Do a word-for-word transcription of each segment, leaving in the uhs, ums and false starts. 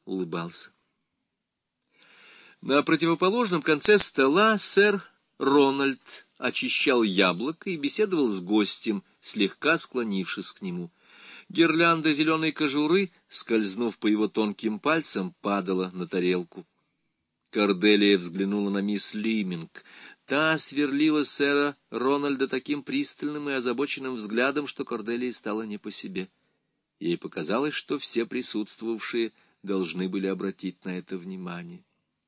улыбался. На противоположном конце стола сэр Рональд очищал яблоко и беседовал с гостем, слегка склонившись к нему. Гирлянда зеленой кожуры, скользнув по его тонким пальцам, падала на тарелку. Корделия взглянула на мисс Лиминг. Та сверлила сэра Рональда таким пристальным и озабоченным взглядом, что Корделии стало не по себе. Ей показалось, что все присутствовавшие должны были обратить на это внимание.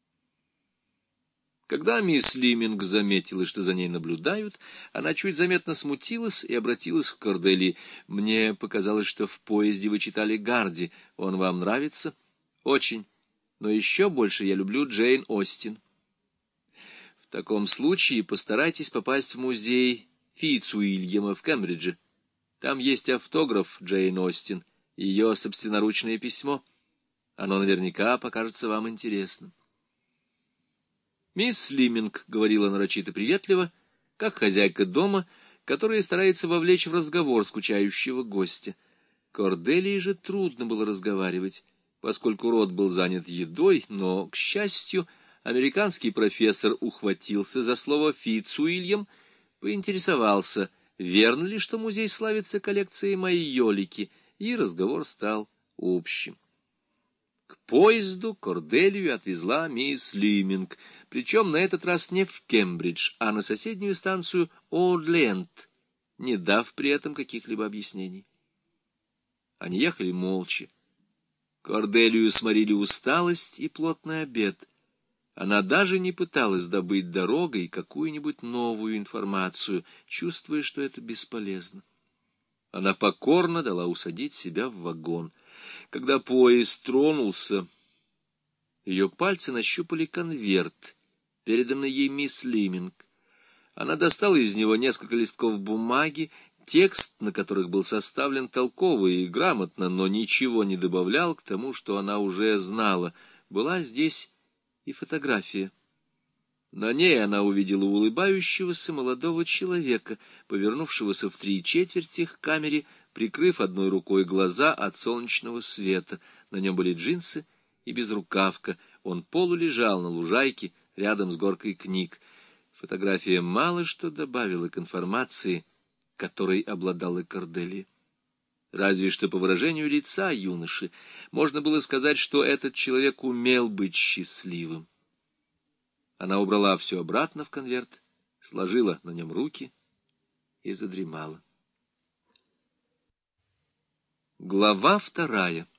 Когда мисс Лиминг заметила, что за ней наблюдают, она чуть заметно смутилась и обратилась к Корделии. «Мне показалось, что в поезде вы читали Гарди. Он вам нравится?» «Очень. Но еще больше я люблю Джейн Остин». «В таком случае постарайтесь попасть в музей Фицуильяма в Кембридже. Там есть автограф Джейн Остин, ее собственноручное письмо. Оно наверняка покажется вам интересным». Мисс Лиминг говорила нарочито приветливо, как хозяйка дома, которая старается вовлечь в разговор скучающего гостя. Корделии же трудно было разговаривать, поскольку рот был занят едой, но, к счастью, американский профессор ухватился за слово «Фицуильям», поинтересовался, верно ли, что музей славится коллекцией майолики, и разговор стал общим. К поезду Корделию отвезла мисс Лиминг, причем на этот раз не в Кембридж, а на соседнюю станцию Ордленд, не дав при этом каких-либо объяснений. Они ехали молча. Корделию сморили усталость и плотный обед. Она даже не пыталась добыть дорогой какую-нибудь новую информацию, чувствуя, что это бесполезно. Она покорно дала усадить себя в вагон. Когда поезд тронулся, ее пальцы нащупали конверт, переданный ей мисс Лиминг. Она достала из него несколько листков бумаги, текст на которых был составлен толково и грамотно, но ничего не добавлял к тому, что она уже знала. Была здесь и фотография. На ней она увидела улыбающегося молодого человека, повернувшегося в три четверти к камере, прикрыв одной рукой глаза от солнечного света. На нем были джинсы и безрукавка. Он полулежал на лужайке рядом с горкой книг. Фотография мало что добавила к информации, которой обладала Корделия. Разве что по выражению лица юноши можно было сказать, что этот человек умел быть счастливым. Она убрала все обратно в конверт, сложила на нем руки и задремала. Глава вторая.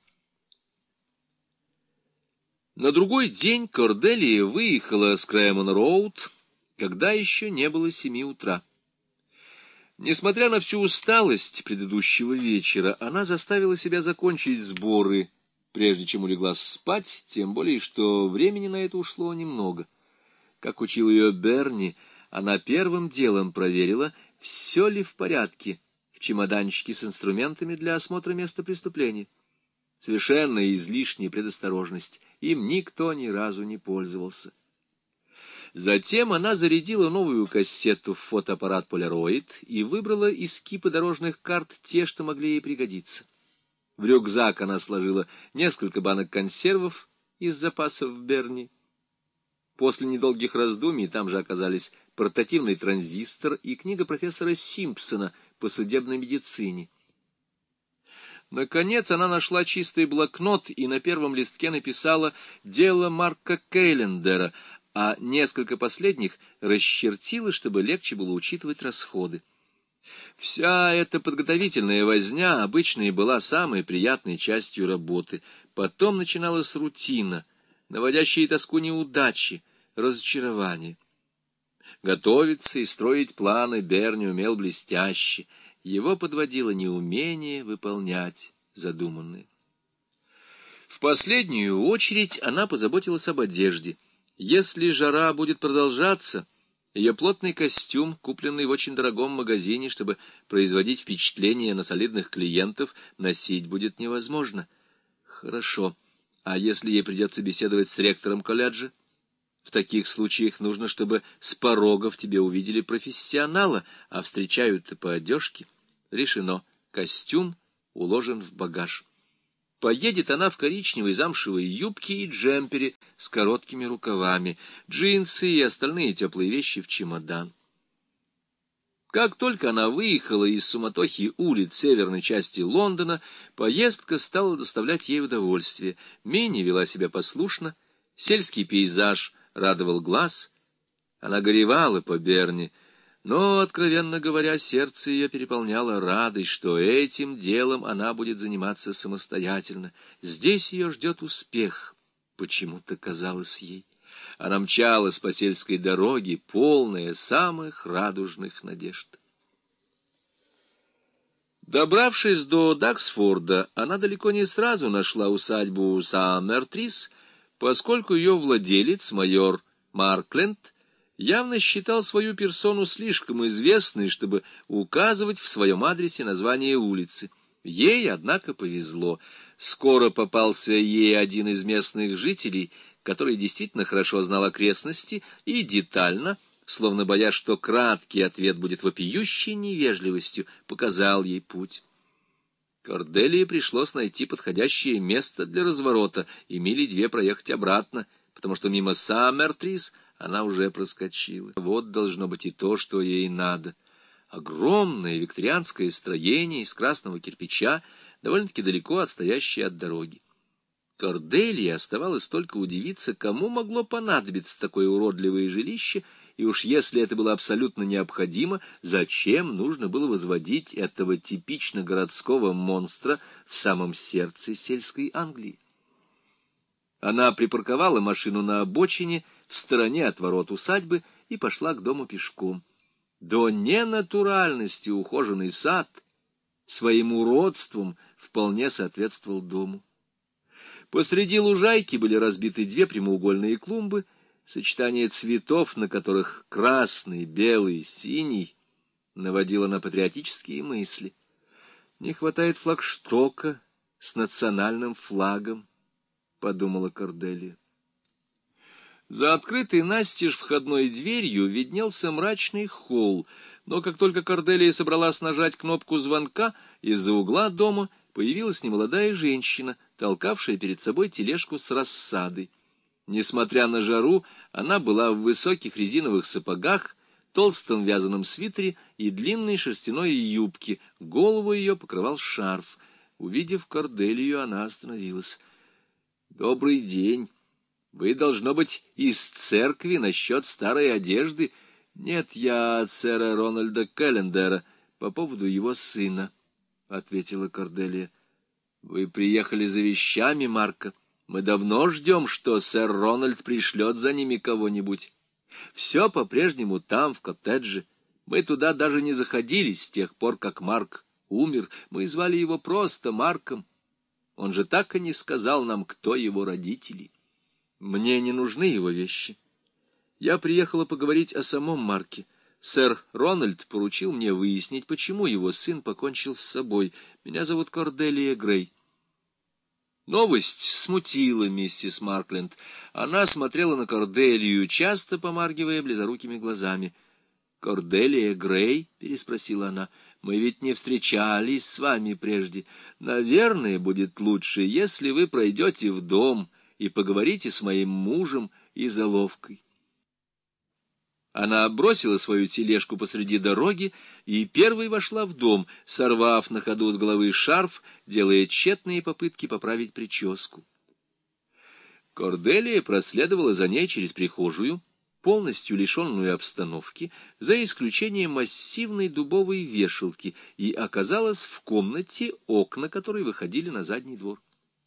На другой день Корделия выехала с Крэмон-Роуд, когда еще не было семи утра. Несмотря на всю усталость предыдущего вечера, она заставила себя закончить сборы, прежде чем улеглась спать, тем более, что времени на это ушло немного. Как учил ее Берни, она первым делом проверила, все ли в порядке в чемоданчике с инструментами для осмотра места преступления. Совершенно излишняя предосторожность, им никто ни разу не пользовался. Затем она зарядила новую кассету в фотоаппарат Polaroid и выбрала из кипа дорожных карт те, что могли ей пригодиться. В рюкзак она сложила несколько банок консервов из запасов Берни. После недолгих раздумий там же оказались портативный транзистор и книга профессора Симпсона по судебной медицине. Наконец она нашла чистый блокнот и на первом листке написала «Дело Марка Кейлендера», а несколько последних расчертила, чтобы легче было учитывать расходы. Вся эта подготовительная возня обычно и была самой приятной частью работы. Потом начиналась рутина, наводящие тоску неудачи, разочарование. Готовиться и строить планы Берни умел блестяще. Его подводило неумение выполнять задуманное. В последнюю очередь она позаботилась об одежде. Если жара будет продолжаться, ее плотный костюм, купленный в очень дорогом магазине, чтобы производить впечатление на солидных клиентов, носить будет невозможно. Хорошо. А если ей придется беседовать с ректором колледжа? В таких случаях нужно, чтобы с порога в тебе увидели профессионала, а встречают-то по одежке. Решено. Костюм уложен в багаж. Поедет она в коричневой замшевой юбке и джемпере с короткими рукавами, джинсы и остальные теплые вещи в чемодан. Как только она выехала из суматохи улиц северной части Лондона, поездка стала доставлять ей удовольствие. Минни вела себя послушно, сельский пейзаж радовал глаз. Она горевала по Берни, но, откровенно говоря, сердце ее переполняло радость, что этим делом она будет заниматься самостоятельно. Здесь ее ждет успех, почему-то казалось ей. Она мчалась по сельской дороге, полная самых радужных надежд. Добравшись до Даксфорда, она далеко не сразу нашла усадьбу Саммертрис, поскольку ее владелец, майор Маркленд, явно считал свою персону слишком известной, чтобы указывать в своем адресе название улицы. Ей, однако, повезло. Скоро попался ей один из местных жителей, который действительно хорошо знал окрестности и детально, словно боясь, что краткий ответ будет вопиющей невежливостью, показал ей путь. Корделии пришлось найти подходящее место для разворота и мили две проехать обратно, потому что мимо Саммертрис она уже проскочила. Вот должно быть и то, что ей надо. Огромное викторианское строение из красного кирпича, довольно-таки далеко отстоящее от дороги. Корделии оставалось только удивиться, кому могло понадобиться такое уродливое жилище, и уж если это было абсолютно необходимо, зачем нужно было возводить этого типично городского монстра в самом сердце сельской Англии. Она припарковала машину на обочине в стороне от ворот усадьбы и пошла к дому пешком. До ненатуральности ухоженный сад своим уродством вполне соответствовал дому. Посреди лужайки были разбиты две прямоугольные клумбы, сочетание цветов, на которых красный, белый, синий, наводило на патриотические мысли. «Не хватает флагштока с национальным флагом», — подумала Корделия. За открытой настежь входной дверью виднелся мрачный холл, но как только Корделия собралась нажать кнопку звонка, из-за угла дома появилась немолодая женщина, толкавшая перед собой тележку с рассадой. Несмотря на жару, она была в высоких резиновых сапогах, толстом вязаном свитере и длинной шерстяной юбке, голову ее покрывал шарф. Увидев Корделию, она остановилась. «Добрый день! Вы, должно быть, из церкви насчет старой одежды?» «Нет, я от сэра Рональда Келлендера по поводу его сына», — ответила Корделия. «Вы приехали за вещами, Марко? Мы давно ждем, что сэр Рональд пришлет за ними кого-нибудь. Все по-прежнему там, в коттедже. Мы туда даже не заходили с тех пор, как Марк умер. Мы звали его просто Марком. Он же так и не сказал нам, кто его родители. Мне не нужны его вещи. Я приехала поговорить о самом Марке. Сэр Рональд поручил мне выяснить, почему его сын покончил с собой. Меня зовут Корделия Грей». Новость смутила миссис Маркленд. Она смотрела на Корделию, часто помаргивая близорукими глазами. «Корделия Грей?» — переспросила она. «Мы ведь не встречались с вами прежде. Наверное, будет лучше, если вы пройдете в дом и поговорите с моим мужем и заловкой». Она бросила свою тележку посреди дороги и первой вошла в дом, сорвав на ходу с головы шарф, делая тщетные попытки поправить прическу. Корделия проследовала за ней через прихожую, полностью лишенную обстановки, за исключением массивной дубовой вешалки, и оказалась в комнате, окна которой выходили на задний двор.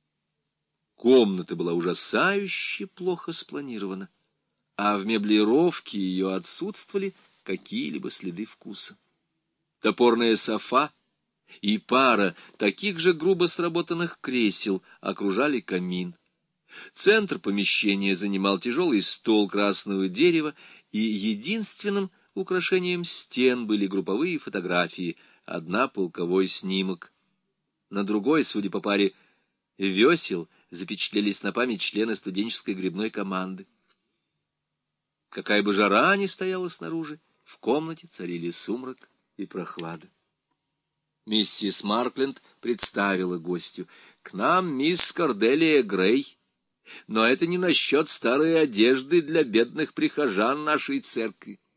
Комната была ужасающе плохо спланирована, а в меблировке ее отсутствовали какие-либо следы вкуса. Топорная софа и пара таких же грубо сработанных кресел окружали камин. Центр помещения занимал тяжелый стол красного дерева, и единственным украшением стен были групповые фотографии, одна полковой снимок. На другой, судя по паре весел, запечатлелись на память члены студенческой гребной команды. Какая бы жара ни стояла снаружи, в комнате царили сумрак и прохлада. Миссис Маркленд представила гостью. К нам мисс Корделия Грей, но это не насчет старой одежды для бедных прихожан нашей церкви.